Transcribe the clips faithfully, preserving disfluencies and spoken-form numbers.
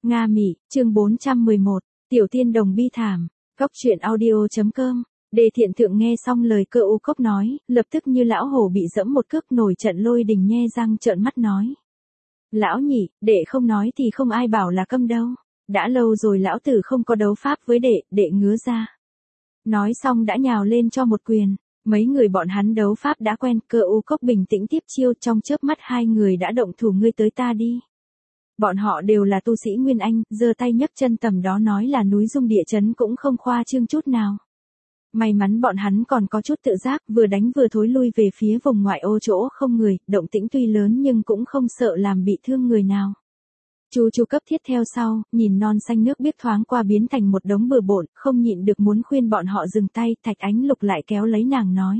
Nga Mị, chương bốn trăm mười một, Tiểu Tiên Đồng bi thảm, Cóc truyện audio.com. Đề Thiện Thượng nghe xong lời Cơ U Cốc nói, lập tức như lão hổ bị giẫm một cước nổi trận lôi đình nhe răng trợn mắt nói. Lão nhị, đệ không nói thì không ai bảo là câm đâu. Đã lâu rồi lão tử không có đấu pháp với đệ, đệ ngứa ra. Nói xong đã nhào lên cho một quyền. Mấy người bọn hắn đấu pháp đã quen, Cơ U Cốc bình tĩnh tiếp chiêu, trong chớp mắt hai người đã động thủ, ngươi tới ta đi. Bọn họ đều là tu sĩ Nguyên Anh, giơ tay nhấc chân tầm đó nói là núi rung địa chấn cũng không khoa trương chút nào. May mắn bọn hắn còn có chút tự giác, vừa đánh vừa thối lui về phía vùng ngoại ô chỗ không người, động tĩnh tuy lớn nhưng cũng không sợ làm bị thương người nào. Chu Chu cấp thiết theo sau, nhìn non xanh nước biếc thoáng qua biến thành một đống bừa bộn, không nhịn được muốn khuyên bọn họ dừng tay. Thạch Ánh Lục lại kéo lấy nàng nói.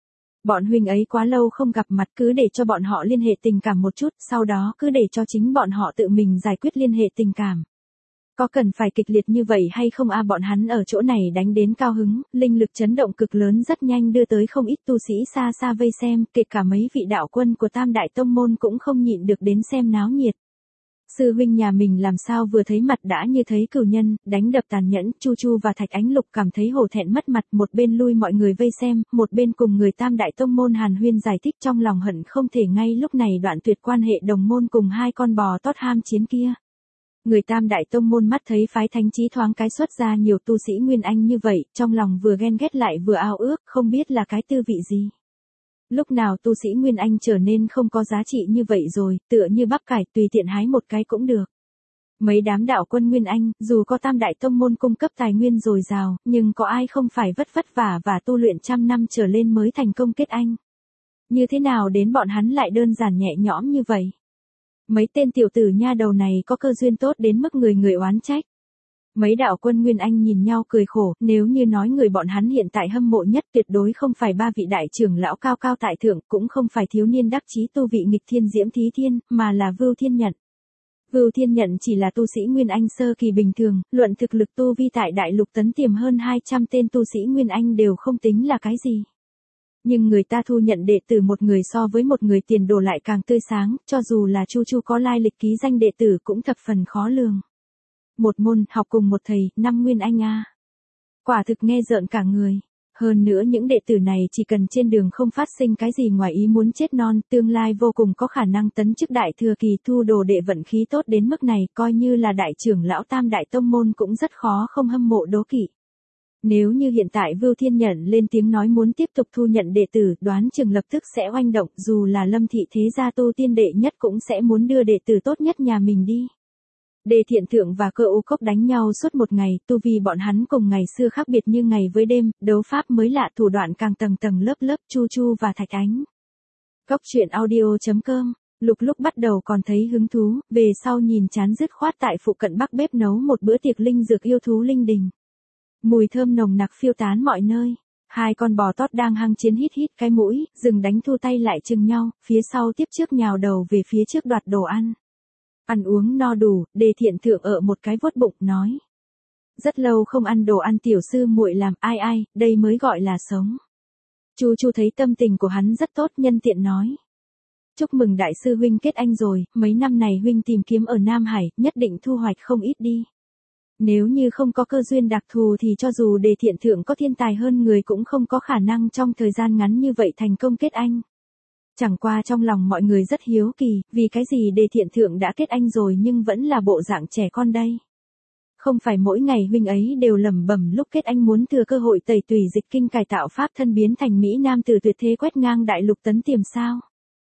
Bọn huynh ấy quá lâu không gặp mặt, cứ để cho bọn họ liên hệ tình cảm một chút, sau đó cứ để cho chính bọn họ tự mình giải quyết liên hệ tình cảm. Có cần phải kịch liệt như vậy hay không a? Bọn hắn ở chỗ này đánh đến cao hứng, linh lực chấn động cực lớn rất nhanh đưa tới không ít tu sĩ xa xa vây xem, kể cả mấy vị đạo quân của Tam Đại Tông Môn cũng không nhịn được đến xem náo nhiệt. Sư huynh nhà mình làm sao vừa thấy mặt đã như thấy cửu nhân, đánh đập tàn nhẫn. Chu Chu và Thạch Ánh Lục cảm thấy hổ thẹn mất mặt, một bên lui mọi người vây xem, một bên cùng người Tam Đại Tông Môn hàn huyên giải thích, trong lòng hận không thể ngay lúc này đoạn tuyệt quan hệ đồng môn cùng hai con bò tót ham chiến kia. Người Tam Đại Tông Môn mắt thấy phái thánh trí thoáng cái xuất ra nhiều tu sĩ Nguyên Anh như vậy, trong lòng vừa ghen ghét lại vừa ao ước, không biết là cái tư vị gì. Lúc nào tu sĩ Nguyên Anh trở nên không có giá trị như vậy rồi, tựa như bắp cải, tùy tiện hái một cái cũng được. Mấy đám đạo quân Nguyên Anh, dù có Tam Đại Tông Môn cung cấp tài nguyên dồi dào, nhưng có ai không phải vất vất vả và tu luyện trăm năm trở lên mới thành công kết anh. Như thế nào đến bọn hắn lại đơn giản nhẹ nhõm như vậy? Mấy tên tiểu tử nha đầu này có cơ duyên tốt đến mức người người oán trách. Mấy đạo quân Nguyên Anh nhìn nhau cười khổ, nếu như nói người bọn hắn hiện tại hâm mộ nhất tuyệt đối không phải ba vị đại trưởng lão cao cao tại thượng, cũng không phải thiếu niên đắc chí tu vị nghịch thiên Diễm Thí Thiên, mà là Vưu Thiên Nhận. Vưu Thiên Nhận chỉ là tu sĩ Nguyên Anh sơ kỳ bình thường, luận thực lực tu vi tại đại lục tấn tiềm hơn hai trăm tên tu sĩ Nguyên Anh đều không tính là cái gì. Nhưng người ta thu nhận đệ tử một người so với một người tiền đồ lại càng tươi sáng, cho dù là Chu Chu có lai lịch ký danh đệ tử cũng thập phần khó lường. Một môn, học cùng một thầy, năm Nguyên Anh a. Quả thực nghe rợn cả người. Hơn nữa những đệ tử này chỉ cần trên đường không phát sinh cái gì ngoài ý muốn chết non, tương lai vô cùng có khả năng tấn chức đại thừa kỳ. Thu đồ đệ vận khí tốt đến mức này, coi như là đại trưởng lão Tam Đại Tông Môn cũng rất khó không hâm mộ đố kỵ. Nếu như hiện tại Vưu Thiên Nhận lên tiếng nói muốn tiếp tục thu nhận đệ tử, đoán chừng lập tức sẽ oanh động, dù là Lâm thị thế gia tu tiên đệ nhất cũng sẽ muốn đưa đệ tử tốt nhất nhà mình đi. Đề Thiện Thượng và Cơ U Cốc đánh nhau suốt một ngày, tu vi bọn hắn cùng ngày xưa khác biệt như ngày với đêm, đấu pháp mới lạ, thủ đoạn càng tầng tầng lớp lớp. Chu Chu và Thạch Ánh Cóc truyện audio.com. Lục lúc bắt đầu còn thấy hứng thú, về sau nhìn chán dứt khoát tại phụ cận bắc bếp nấu một bữa tiệc linh dược yêu thú linh đình. Mùi thơm nồng nặc phiêu tán mọi nơi. Hai con bò tót đang hăng chiến hít hít cái mũi, dừng đánh thu tay lại chừng nhau, phía sau tiếp trước nhào đầu về phía trước đoạt đồ ăn. Ăn uống no đủ, Đề Thiện Thượng ở một cái vuốt bụng, nói. Rất lâu không ăn đồ ăn tiểu sư muội làm, ai ai, đây mới gọi là sống. Chu Chu thấy tâm tình của hắn rất tốt, nhân tiện nói. Chúc mừng đại sư huynh kết anh rồi, mấy năm này huynh tìm kiếm ở Nam Hải, nhất định thu hoạch không ít đi. Nếu như không có cơ duyên đặc thù thì cho dù Đề Thiện Thượng có thiên tài hơn người cũng không có khả năng trong thời gian ngắn như vậy thành công kết anh. Chẳng qua trong lòng mọi người rất hiếu kỳ, vì cái gì Đề Thiện Thượng đã kết anh rồi nhưng vẫn là bộ dạng trẻ con đây. Không phải mỗi ngày huynh ấy đều lẩm bẩm lúc kết anh muốn thừa cơ hội tẩy tùy dịch kinh cải tạo pháp thân biến thành Mỹ Nam tử tuyệt thế quét ngang đại lục tấn tiềm sao.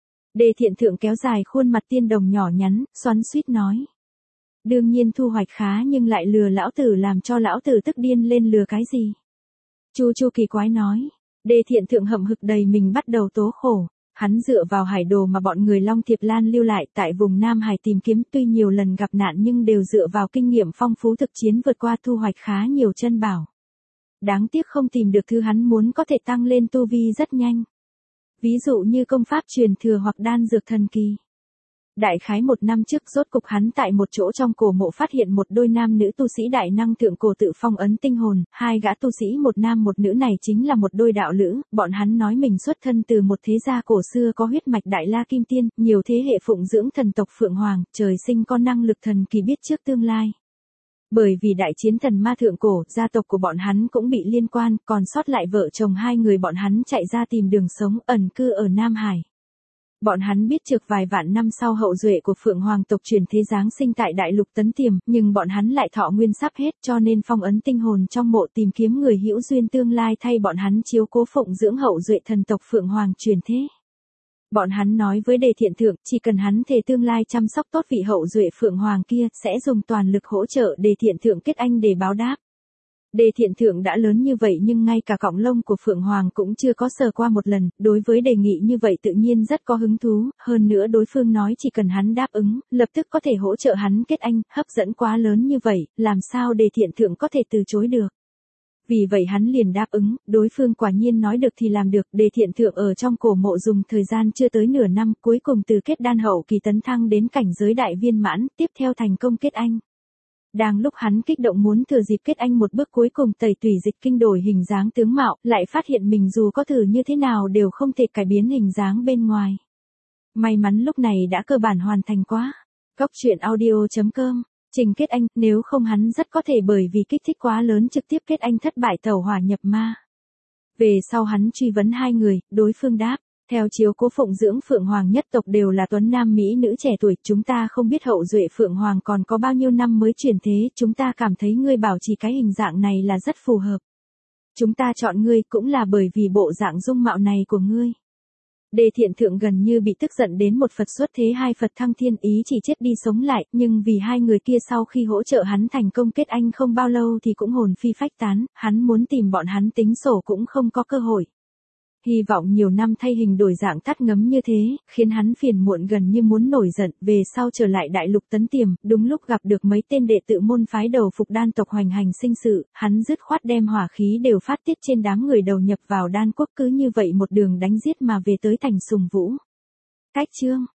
Đề Thiện Thượng kéo dài khuôn mặt tiên đồng nhỏ nhắn, xoắn xuýt nói. Đương nhiên thu hoạch khá nhưng lại lừa lão tử làm cho lão tử tức điên lên, lừa cái gì. Chu Chu kỳ quái nói. Đề Thiện Thượng hậm hực đầy mình bắt đầu tố khổ. Hắn dựa vào hải đồ mà bọn người Long Thiệp Lan lưu lại tại vùng Nam Hải tìm kiếm, tuy nhiều lần gặp nạn nhưng đều dựa vào kinh nghiệm phong phú thực chiến vượt qua, thu hoạch khá nhiều chân bảo. Đáng tiếc không tìm được thứ hắn muốn có thể tăng lên tu vi rất nhanh. Ví dụ như công pháp truyền thừa hoặc đan dược thần kỳ. Đại khái một năm trước rốt cục hắn tại một chỗ trong cổ mộ phát hiện một đôi nam nữ tu sĩ đại năng thượng cổ tự phong ấn tinh hồn, hai gã tu sĩ một nam một nữ này chính là một đôi đạo lữ, bọn hắn nói mình xuất thân từ một thế gia cổ xưa có huyết mạch đại la kim tiên, nhiều thế hệ phụng dưỡng thần tộc Phượng Hoàng, trời sinh có năng lực thần kỳ biết trước tương lai. Bởi vì đại chiến thần ma thượng cổ, gia tộc của bọn hắn cũng bị liên quan, còn sót lại vợ chồng hai người bọn hắn chạy ra tìm đường sống, ẩn cư ở Nam Hải. Bọn hắn biết trước vài vạn năm sau hậu duệ của Phượng Hoàng tộc truyền thế giáng sinh tại đại lục Tấn Tiềm, nhưng bọn hắn lại thọ nguyên sắp hết cho nên phong ấn tinh hồn trong mộ tìm kiếm người hữu duyên tương lai thay bọn hắn chiếu cố phụng dưỡng hậu duệ thần tộc Phượng Hoàng truyền thế. Bọn hắn nói với Đề Thiện Thượng, chỉ cần hắn thề tương lai chăm sóc tốt vị hậu duệ Phượng Hoàng kia, sẽ dùng toàn lực hỗ trợ Đề Thiện Thượng kết anh để báo đáp. Đề Thiện Thượng đã lớn như vậy nhưng ngay cả cọng lông của Phượng Hoàng cũng chưa có sờ qua một lần, đối với đề nghị như vậy tự nhiên rất có hứng thú, hơn nữa đối phương nói chỉ cần hắn đáp ứng, lập tức có thể hỗ trợ hắn kết anh, hấp dẫn quá lớn như vậy, làm sao Đề Thiện Thượng có thể từ chối được. Vì vậy hắn liền đáp ứng, đối phương quả nhiên nói được thì làm được, Đề Thiện Thượng ở trong cổ mộ dùng thời gian chưa tới nửa năm, cuối cùng từ kết đan hậu kỳ tấn thăng đến cảnh giới đại viên mãn, tiếp theo thành công kết anh. Đang lúc hắn kích động muốn thừa dịp kết anh một bước cuối cùng tẩy tủy dịch kinh đổi hình dáng tướng mạo, lại phát hiện mình dù có thử như thế nào đều không thể cải biến hình dáng bên ngoài. May mắn lúc này đã cơ bản hoàn thành quá. Góc truyện audio chấm com Trình kết anh, nếu không hắn rất có thể bởi vì kích thích quá lớn trực tiếp kết anh thất bại tẩu hỏa nhập ma. Về sau hắn truy vấn hai người, đối phương đáp, theo chiếu cố phụng dưỡng Phượng Hoàng nhất tộc đều là tuấn nam mỹ nữ trẻ tuổi, chúng ta không biết hậu duệ Phượng Hoàng còn có bao nhiêu năm mới chuyển thế, chúng ta cảm thấy ngươi bảo trì cái hình dạng này là rất phù hợp. Chúng ta chọn ngươi cũng là bởi vì bộ dạng dung mạo này của ngươi. Đề Thiện Thượng gần như bị tức giận đến một Phật xuất thế hai Phật thăng thiên, ý chỉ chết đi sống lại, nhưng vì hai người kia sau khi hỗ trợ hắn thành công kết anh không bao lâu thì cũng hồn phi phách tán, hắn muốn tìm bọn hắn tính sổ cũng không có cơ hội. Hy vọng nhiều năm thay hình đổi dạng tắt ngấm như thế, khiến hắn phiền muộn gần như muốn nổi giận, về sau trở lại đại lục Tấn Tiềm, đúng lúc gặp được mấy tên đệ tử môn phái đầu phục đan tộc hoành hành sinh sự, hắn dứt khoát đem hỏa khí đều phát tiết trên đám người đầu nhập vào đan quốc, cứ như vậy một đường đánh giết mà về tới thành Sùng Vũ. Cách chương